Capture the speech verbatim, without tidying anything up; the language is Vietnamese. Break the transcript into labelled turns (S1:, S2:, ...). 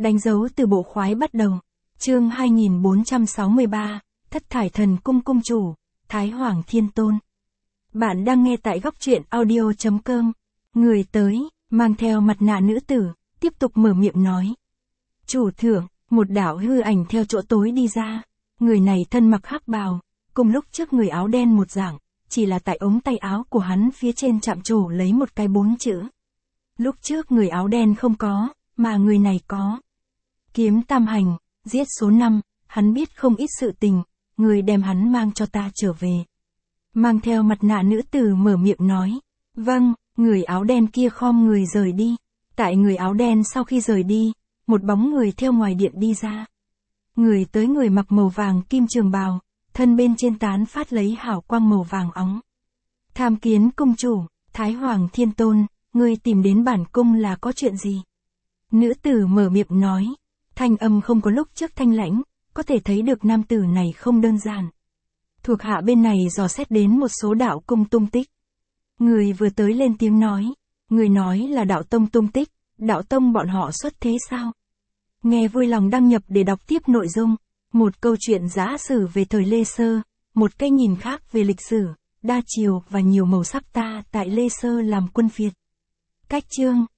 S1: Đánh dấu từ bộ khoái bắt đầu. Chương hai nghìn bốn trăm sáu mươi ba, Thất Thải Thần Cung Cung Chủ, Thái Hoàng Thiên Tôn. Bạn đang nghe tại góc truyện audio chấm com. Người tới, mang theo mặt nạ nữ tử, tiếp tục mở miệng nói. Chủ thượng, một đạo hư ảnh theo chỗ tối đi ra. Người này thân mặc hắc bào, cùng lúc trước người áo đen một dạng, chỉ là tại ống tay áo của hắn phía trên chạm trổ lấy một cái bốn chữ. Lúc trước người áo đen không có, mà người này có. Kiếm tam hành, giết số năm, hắn biết không ít sự tình, người đem hắn mang cho ta trở về. Mang theo mặt nạ nữ tử mở miệng nói. Vâng, người áo đen kia khom người rời đi. Tại người áo đen sau khi rời đi, một bóng người theo ngoài điện đi ra. Người tới người mặc màu vàng kim trường bào, thân bên trên tán phát lấy hào quang màu vàng óng. Tham kiến cung chủ, Thái Hoàng Thiên Tôn, ngươi tìm đến bản cung là có chuyện gì? Nữ tử mở miệng nói, thanh âm không có lúc trước thanh lãnh, có thể thấy được nam tử này không đơn giản. Thuộc hạ bên này dò xét đến một số đạo cung tung tích. Người vừa tới lên tiếng nói, người nói là đạo tông tung tích, đạo tông bọn họ xuất thế sao? Nghe vui lòng đăng nhập để đọc tiếp nội dung. Một câu chuyện giả sử về thời Lê Sơ, một cái nhìn khác về lịch sử, đa chiều và nhiều màu sắc ta tại Lê Sơ làm quân phiệt. Cách chương,